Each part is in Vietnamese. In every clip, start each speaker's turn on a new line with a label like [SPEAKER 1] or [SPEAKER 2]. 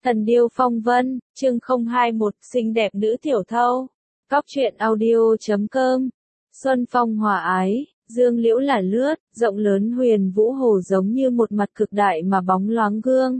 [SPEAKER 1] Thần điêu phong vân, chương 021, xinh đẹp nữ tiểu thâu. Cóc truyện audio.com. Xuân phong hòa ái, dương liễu là lướt, rộng lớn huyền vũ hồ giống như một mặt cực đại mà bóng loáng gương.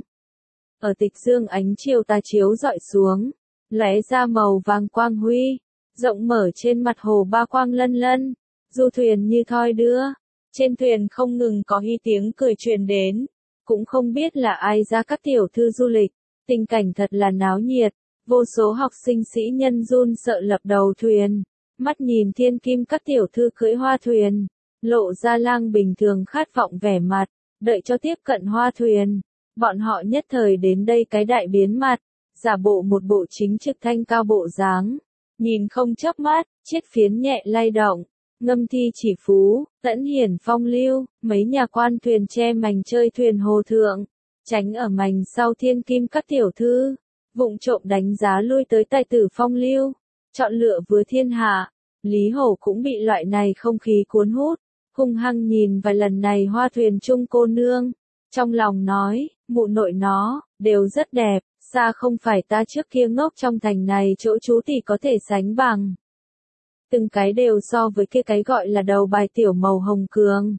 [SPEAKER 1] Ở tịch dương ánh chiều tà chiếu dọi xuống, lóe ra màu vàng quang huy, rộng mở trên mặt hồ ba quang lân lân, du thuyền như thoi đưa. Trên thuyền không ngừng có tiếng cười truyền đến, cũng không biết là ai ra các tiểu thư du lịch. Tình cảnh thật là náo nhiệt, vô số học sinh sĩ nhân run sợ lập đầu thuyền, mắt nhìn thiên kim các tiểu thư cưỡi hoa thuyền, lộ ra lang bình thường khát vọng vẻ mặt, đợi cho tiếp cận hoa thuyền. Bọn họ nhất thời đến đây cái đại biến mặt, giả bộ một bộ chính trực thanh cao bộ dáng, nhìn không chớp mắt, chiếc phiến nhẹ lay động, ngâm thi chỉ phú, tẫn hiển phong lưu, mấy nhà quan thuyền che mành chơi thuyền hồ thượng. Tránh ở mành sau thiên kim các tiểu thư, vụng trộm đánh giá lui tới tài tử phong lưu, chọn lựa vừa thiên hạ. Lý Hổ cũng bị loại này không khí cuốn hút, hung hăng nhìn vài lần này hoa thuyền chung cô nương, trong lòng nói, mụ nội nó, đều rất đẹp, xa không phải ta trước kia ngốc trong thành này chỗ chú thì có thể sánh bằng. Từng cái đều so với kia cái gọi là đầu bài tiểu màu hồng cường.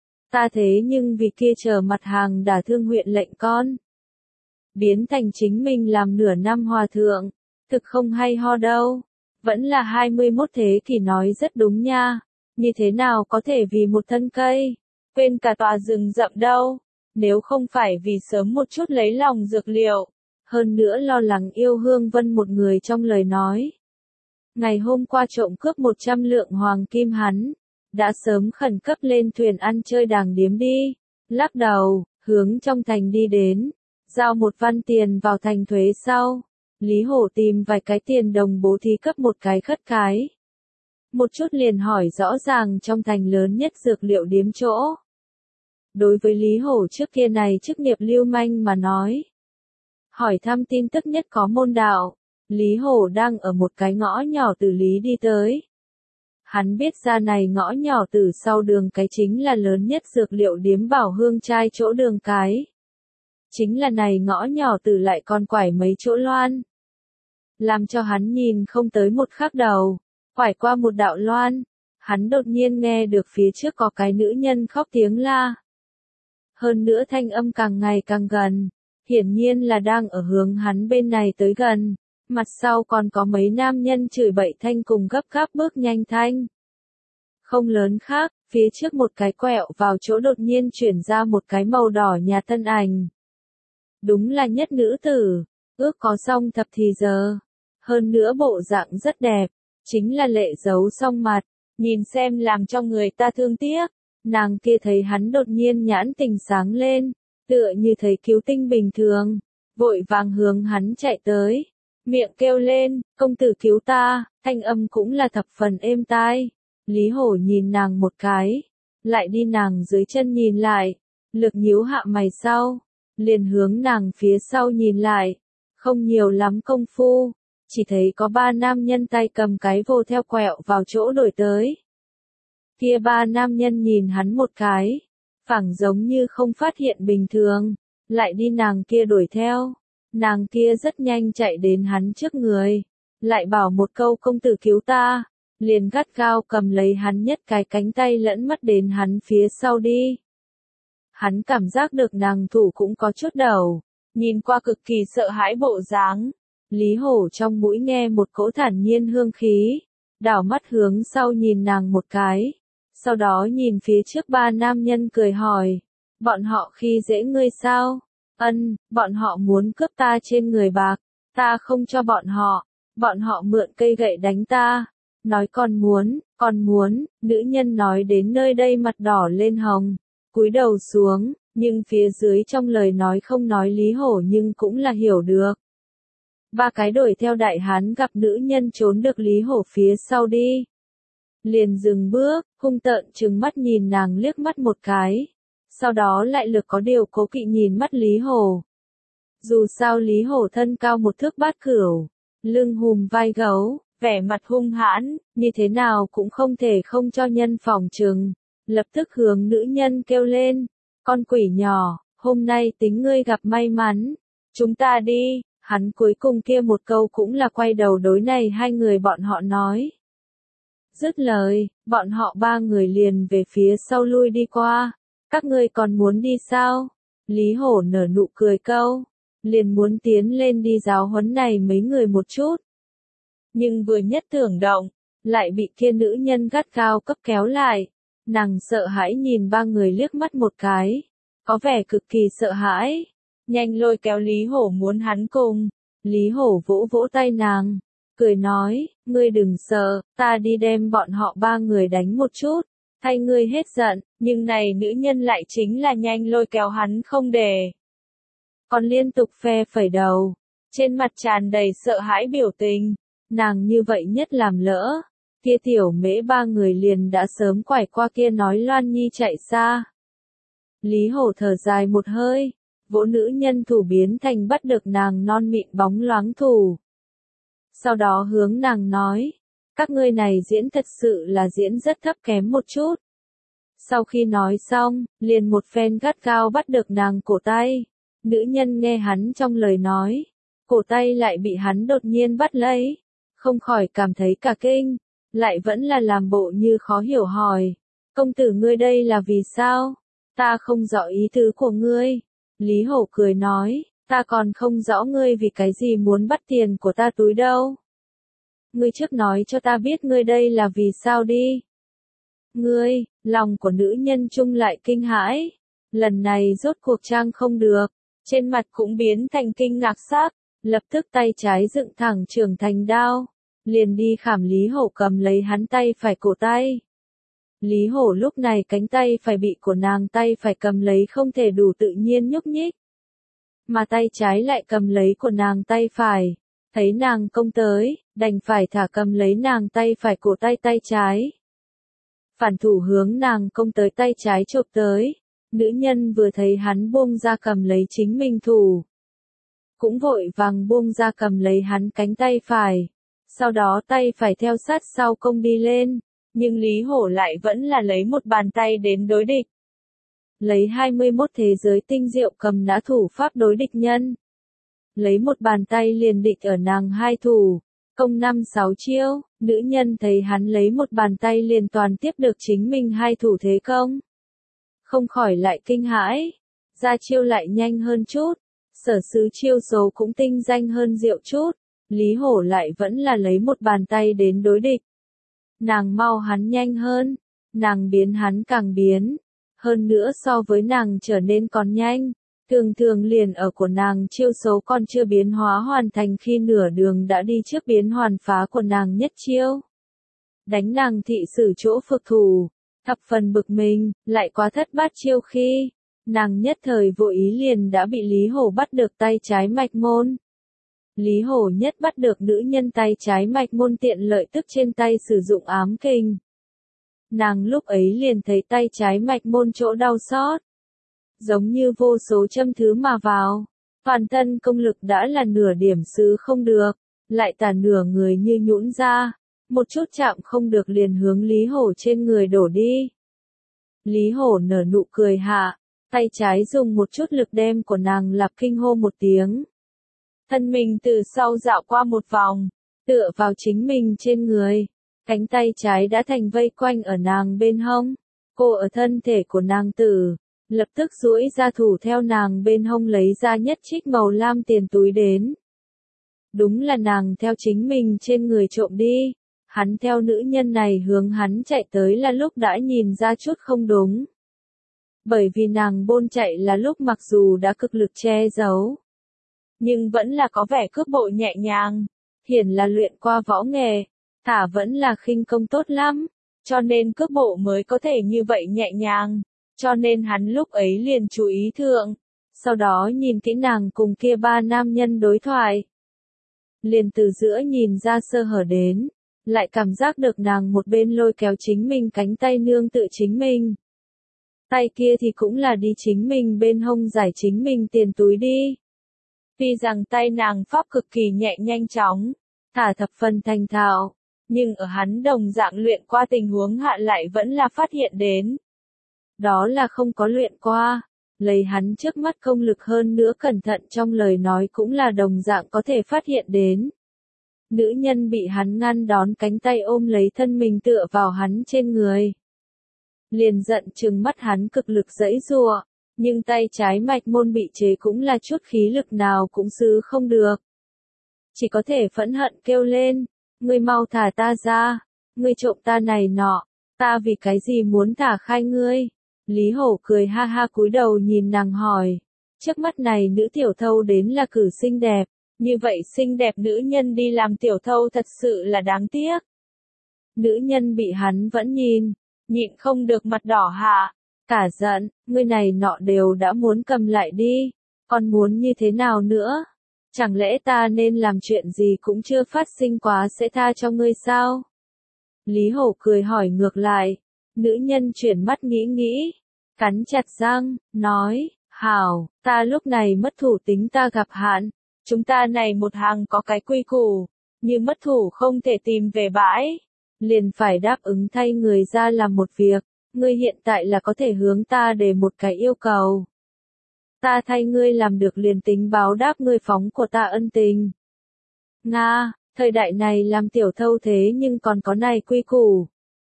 [SPEAKER 1] Ta thế nhưng vì kia chờ mặt hàng đả thương huyện lệnh con. Biến thành chính mình làm nửa năm hòa thượng, thực không hay ho đâu. Vẫn là 21 thế kỷ nói rất đúng nha. Như thế nào có thể vì một thân cây, quên cả tòa rừng rậm đâu. Nếu không phải vì sớm một chút lấy lòng dược liệu, hơn nữa lo lắng yêu Hương Vân một người trong lời nói. Ngày hôm qua trộm cướp 100 lượng hoàng kim hắn đã sớm khẩn cấp lên thuyền ăn chơi đàng điếm đi, lắc đầu, hướng trong thành đi đến, giao một văn tiền vào thành thuế sau. Lý Hổ tìm vài cái tiền đồng bố thí cấp một cái khất cái. Một chút liền hỏi rõ ràng trong thành lớn nhất dược liệu điếm chỗ. Đối với Lý Hổ trước kia này chức nghiệp lưu manh mà nói. Hỏi thăm tin tức nhất có môn đạo, Lý Hổ đang ở một cái ngõ nhỏ từ Lý đi tới. Hắn biết ra này ngõ nhỏ từ sau đường cái chính là lớn nhất dược liệu điếm Bảo Hương trai chỗ đường cái. Chính là này ngõ nhỏ từ lại còn quải mấy chỗ loan. Làm cho hắn nhìn không tới một khắc đầu, quải qua một đạo loan, hắn đột nhiên nghe được phía trước có cái nữ nhân khóc tiếng la. Hơn nữa thanh âm càng ngày càng gần, hiển nhiên là đang ở hướng hắn bên này tới gần. Mặt sau còn có mấy nam nhân chửi bậy thanh cùng gấp gáp bước nhanh thanh. Không lớn khác, phía trước một cái quẹo vào chỗ đột nhiên chuyển ra một cái màu đỏ nhà thân ảnh. Đúng là nhất nữ tử, ước có xong thập thì giờ. Hơn nữa bộ dạng rất đẹp, chính là lệ giấu song mặt, nhìn xem làm cho người ta thương tiếc. Nàng kia thấy hắn đột nhiên nhãn tình sáng lên, tựa như thấy cứu tinh bình thường, vội vàng hướng hắn chạy tới. Miệng kêu lên, công tử cứu ta, thanh âm cũng là thập phần êm tai. Lý Hổ nhìn nàng một cái, lại đi nàng dưới chân nhìn lại, lực nhíu hạ mày sau, liền hướng nàng phía sau nhìn lại, không nhiều lắm công phu, chỉ thấy có 3 nam nhân tay cầm cái vồ theo quẹo vào chỗ đổi tới. Kia 3 nam nhân nhìn hắn một cái, phảng giống như không phát hiện bình thường, lại đi nàng kia đuổi theo. Nàng kia rất nhanh chạy đến hắn trước người, lại bảo một câu công tử cứu ta, liền gắt gao cầm lấy hắn nhất cái cánh tay lẫn mất đến hắn phía sau đi. Hắn cảm giác được nàng thủ cũng có chút đầu, nhìn qua cực kỳ sợ hãi bộ dáng. Lý Hổ trong mũi nghe một cỗ thản nhiên hương khí, đảo mắt hướng sau nhìn nàng một cái, sau đó nhìn phía trước 3 nam nhân cười hỏi, bọn họ khi dễ ngươi sao? Ân, bọn họ muốn cướp ta trên người bạc, ta không cho bọn họ mượn cây gậy đánh ta, nói còn muốn, nữ nhân nói đến nơi đây mặt đỏ lên hồng, cúi đầu xuống, nhưng phía dưới trong lời nói không nói Lý Hổ nhưng cũng là hiểu được. 3 cái đuổi theo đại hán gặp nữ nhân trốn được Lý Hổ phía sau đi. Liền dừng bước, hung tợn trừng mắt nhìn nàng liếc mắt một cái. Sau đó lại lực có điều cố kỵ nhìn mắt Lý Hổ. Dù sao Lý Hổ thân cao 1 thước bát cửu, lưng hùm vai gấu, vẻ mặt hung hãn, như thế nào cũng không thể không cho nhân phòng trừng. Lập tức hướng nữ nhân kêu lên, con quỷ nhỏ, hôm nay tính ngươi gặp may mắn, chúng ta đi, Hắn cuối cùng kia một câu cũng là quay đầu đối này hai người bọn họ nói. Dứt lời, bọn họ ba người liền về phía sau lui đi qua. Các ngươi còn muốn đi sao? Lý Hổ nở nụ cười câu. Liền muốn tiến lên đi giáo huấn này mấy người một chút. Nhưng vừa nhất tưởng động, lại bị kia nữ nhân gắt gao cấp kéo lại. Nàng sợ hãi nhìn ba người liếc mắt một cái. Có vẻ cực kỳ sợ hãi. Nhanh lôi kéo Lý Hổ muốn hắn cùng. Lý Hổ vỗ vỗ tay nàng. Cười nói, ngươi đừng sợ, ta đi đem bọn họ ba người đánh một chút. Thay ngươi hết giận, nhưng này nữ nhân lại chính là nhanh lôi kéo hắn không để. Còn liên tục phe phẩy đầu. Trên mặt tràn đầy sợ hãi biểu tình. Nàng như vậy nhất làm lỡ. Kia tiểu mễ ba người liền đã sớm quải qua kia nói Loan Nhi chạy xa. Lý Hổ thở dài một hơi. Vỗ nữ nhân thủ biến thành bắt được nàng non mịn bóng loáng thủ. Sau đó hướng nàng nói. Các ngươi này diễn thật sự là diễn rất thấp kém một chút. Sau khi nói xong, liền một phen gắt gao bắt được nàng cổ tay. Nữ nhân nghe hắn trong lời nói. Cổ tay lại bị hắn đột nhiên bắt lấy. Không khỏi cảm thấy cả kinh. Lại vẫn là làm bộ như khó hiểu hỏi. Công tử ngươi đây là vì sao? Ta không rõ ý tứ của ngươi. Lý Hổ cười nói. Ta còn không rõ ngươi vì cái gì muốn bắt tiền của ta túi đâu. Ngươi trước nói cho ta biết ngươi đây là vì sao đi. Ngươi, lòng của nữ nhân chung lại kinh hãi. Lần này rốt cuộc trang không được. Trên mặt cũng biến thành kinh ngạc sắc. Lập tức tay trái dựng thẳng trưởng thành đao. Liền đi khảm Lý Hổ cầm lấy hắn tay phải cổ tay. Lý Hổ lúc này cánh tay phải bị của nàng tay phải cầm lấy không thể đủ tự nhiên nhúc nhích. Mà tay trái lại cầm lấy của nàng tay phải. Thấy nàng công tới, đành phải thả cầm lấy nàng tay phải cổ tay tay trái. Phản thủ hướng nàng công tới tay trái chộp tới. Nữ nhân vừa thấy hắn buông ra cầm lấy chính mình thủ. Cũng vội vàng buông ra cầm lấy hắn cánh tay phải. Sau đó tay phải theo sát sau công đi lên. Nhưng Lý Hổ lại vẫn là lấy một bàn tay đến đối địch. Lấy 21 thế giới tinh diệu cầm nã thủ pháp đối địch nhân. Lấy một bàn tay liền địch ở nàng hai thủ. Công 5-6 chiêu, nữ nhân thấy hắn lấy một bàn tay liền toàn tiếp được chính mình hai thủ thế công. Không khỏi lại kinh hãi. Ra chiêu lại nhanh hơn chút. Sở sứ chiêu số cũng tinh danh hơn diệu chút. Lý Hổ lại vẫn là lấy một bàn tay đến đối địch. Nàng mau hắn nhanh hơn. Nàng biến hắn càng biến. Hơn nữa so với nàng trở nên còn nhanh. Thường thường liền ở của nàng chiêu số còn chưa biến hóa hoàn thành khi nửa đường đã đi trước biến hoàn phá của nàng nhất chiêu. Đánh nàng thị sử chỗ phược thủ. Thập phần bực mình, lại quá thất bát chiêu khi. Nàng nhất thời vô ý liền đã bị Lý Hổ bắt được tay trái mạch môn. Lý Hổ nhất bắt được nữ nhân tay trái mạch môn tiện lợi tức trên tay sử dụng ám kình. Nàng lúc ấy liền thấy tay trái mạch môn chỗ đau xót. Giống như vô số châm thứ mà vào. Toàn thân công lực đã là nửa điểm xứ không được. Lại tả nửa người như nhũn ra. Một chút chạm không được liền hướng Lý Hổ trên người đổ đi. Lý Hổ nở nụ cười hạ. Tay trái dùng một chút lực đem của nàng lặp kinh hô một tiếng. Thân mình từ sau dạo qua một vòng. Tựa vào chính mình trên người. Cánh tay trái đã thành vây quanh ở nàng bên hông. Cô ở thân thể của nàng tử. Lập tức duỗi ra thủ theo nàng bên hông lấy ra nhất trích màu lam tiền túi đến. Đúng là nàng theo chính mình trên người trộm đi. Hắn theo nữ nhân này hướng hắn chạy tới là lúc đã nhìn ra chút không đúng. Bởi vì nàng bôn chạy là lúc mặc dù đã cực lực che giấu. Nhưng vẫn là có vẻ cước bộ nhẹ nhàng. Hiển là luyện qua võ nghề. Thả vẫn là khinh công tốt lắm. Cho nên cước bộ mới có thể như vậy nhẹ nhàng. Cho nên hắn lúc ấy liền chú ý thượng. Sau đó nhìn kỹ nàng cùng kia ba nam nhân đối thoại. Liền từ giữa nhìn ra sơ hở đến. Lại cảm giác được nàng một bên lôi kéo chính mình cánh tay nương tự chính mình. Tay kia thì cũng là đi chính mình bên hông giải chính mình tiền túi đi. Tuy rằng tay nàng pháp cực kỳ nhẹ nhanh chóng. Thả thập phần thành thạo. Nhưng ở hắn đồng dạng luyện qua tình huống hạ lại vẫn là phát hiện đến. Đó là không có luyện qua. Lấy hắn trước mắt công lực hơn nữa cẩn thận trong lời nói cũng là đồng dạng có thể phát hiện đến. Nữ nhân bị hắn ngăn đón cánh tay ôm lấy thân mình tựa vào hắn trên người. Liền giận trừng mắt hắn cực lực giãy giụa, nhưng tay trái mạch môn bị chế cũng là chút khí lực nào cũng giữ không được. Chỉ có thể phẫn hận kêu lên, ngươi mau thả ta ra, ngươi trộm ta này nọ, ta vì cái gì muốn thả khai ngươi. Lý Hổ cười ha ha cúi đầu nhìn nàng hỏi, trước mắt này nữ tiểu thâu đến là cử xinh đẹp, như vậy xinh đẹp nữ nhân đi làm tiểu thâu thật sự là đáng tiếc. Nữ nhân bị hắn vẫn nhìn, nhịn không được mặt đỏ hạ, cả giận, ngươi này nọ đều đã muốn cầm lại đi, còn muốn như thế nào nữa? Chẳng lẽ ta nên làm chuyện gì cũng chưa phát sinh quá sẽ tha cho ngươi sao? Lý Hổ cười hỏi ngược lại, nữ nhân chuyển mắt nghĩ nghĩ, cắn chặt răng, nói, hảo, ta lúc này mất thủ tính ta gặp hạn, chúng ta này một hàng có cái quy củ, như mất thủ không thể tìm về bãi, liền phải đáp ứng thay người ra làm một việc, ngươi hiện tại là có thể hướng ta để một cái yêu cầu. Ta thay ngươi làm được liền tính báo đáp ngươi phóng của ta ân tình. Nga, thời đại này làm tiểu thâu thế nhưng còn có này quy củ.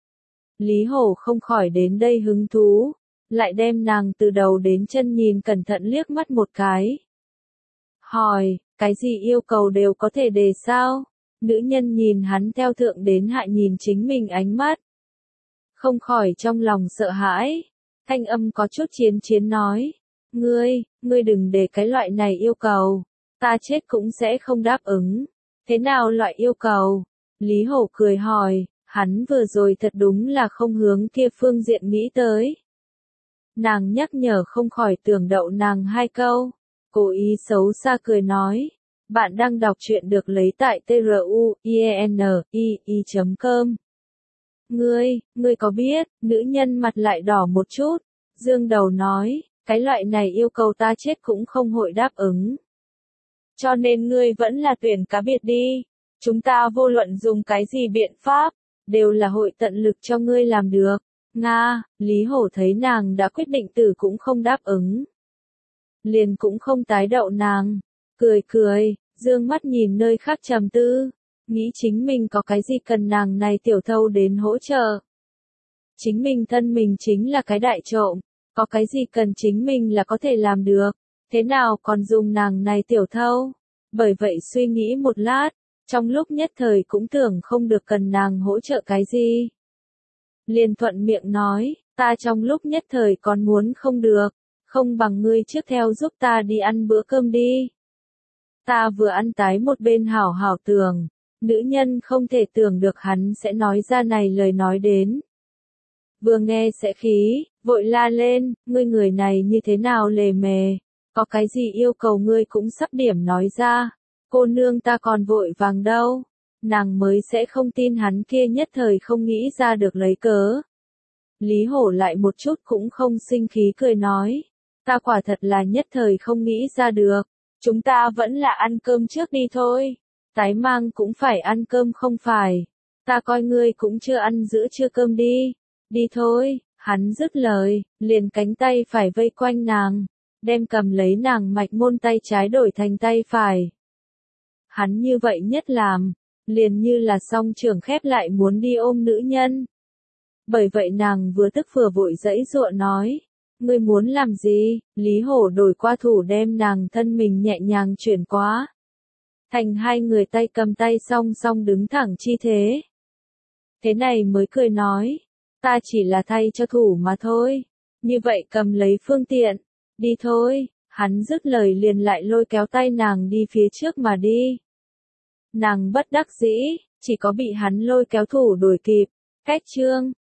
[SPEAKER 1] Lý Hổ không khỏi đến đây hứng thú, lại đem nàng từ đầu đến chân nhìn cẩn thận liếc mắt một cái. Hỏi, cái gì yêu cầu đều có thể đề sao? Nữ nhân nhìn hắn theo thượng đến hạ nhìn chính mình ánh mắt. Không khỏi trong lòng sợ hãi, thanh âm có chút chiến nói. Ngươi đừng để cái loại này yêu cầu, ta chết cũng sẽ không đáp ứng. Thế nào loại yêu cầu? Lý Hổ cười hỏi, hắn vừa rồi thật đúng là không hướng kia phương diện nghĩ tới. Nàng nhắc nhở không khỏi tưởng đậu nàng hai câu, cố ý xấu xa cười nói, bạn đang đọc truyện được lấy tại truyenii.com. Ngươi có biết, nữ nhân mặt lại đỏ một chút, dương đầu nói, cái loại này yêu cầu ta chết cũng không hội đáp ứng. Cho nên ngươi vẫn là tuyển cá biệt đi, chúng ta vô luận dùng cái gì biện pháp, đều là hội tận lực cho ngươi làm được. Nga, Lý Hổ thấy nàng đã quyết định tử cũng không đáp ứng. Liền cũng không tái đậu nàng, cười, dương mắt nhìn nơi khác trầm tư, nghĩ chính mình có cái gì cần nàng này tiểu thâu đến hỗ trợ. Chính mình thân mình chính là cái đại trộm, có cái gì cần chính mình là có thể làm được, thế nào còn dùng nàng này tiểu thâu. Bởi vậy suy nghĩ một lát, trong lúc nhất thời cũng tưởng không được cần nàng hỗ trợ cái gì. Liền thuận miệng nói, ta trong lúc nhất thời còn muốn không được, không bằng ngươi trước theo giúp ta đi ăn bữa cơm đi. Ta vừa ăn tái một bên hảo hảo tưởng, nữ nhân không thể tưởng được hắn sẽ nói ra này lời nói đến. Vừa nghe sẽ khí, vội la lên, ngươi người này như thế nào lề mề, có cái gì yêu cầu ngươi cũng sắp điểm nói ra, cô nương ta còn vội vàng đâu. Nàng mới sẽ không tin hắn kia nhất thời không nghĩ ra được lấy cớ. Lý Hổ lại một chút cũng không sinh khí cười nói, ta quả thật là nhất thời không nghĩ ra được, chúng ta vẫn là ăn cơm trước đi thôi, tái mang cũng phải ăn cơm không phải, ta coi ngươi cũng chưa ăn giữa trưa cơm đi thôi, hắn dứt lời, liền cánh tay phải vây quanh nàng, đem cầm lấy nàng mạch môn tay trái đổi thành tay phải. Hắn như vậy nhất làm, liền như là song trường khép lại muốn đi ôm nữ nhân. Bởi vậy nàng vừa tức vừa vội giãy giụa nói, ngươi muốn làm gì? Lý Hổ đổi qua thủ đem nàng thân mình nhẹ nhàng chuyển qua. Thành hai người tay cầm tay song song đứng thẳng chi thế. Thế này mới cười nói, ta chỉ là thay cho thủ mà thôi, như vậy cầm lấy phương tiện, đi thôi, hắn dứt lời liền lại lôi kéo tay nàng đi phía trước mà đi. Nàng bất đắc dĩ, chỉ có bị hắn lôi kéo thủ đuổi kịp, cách chương.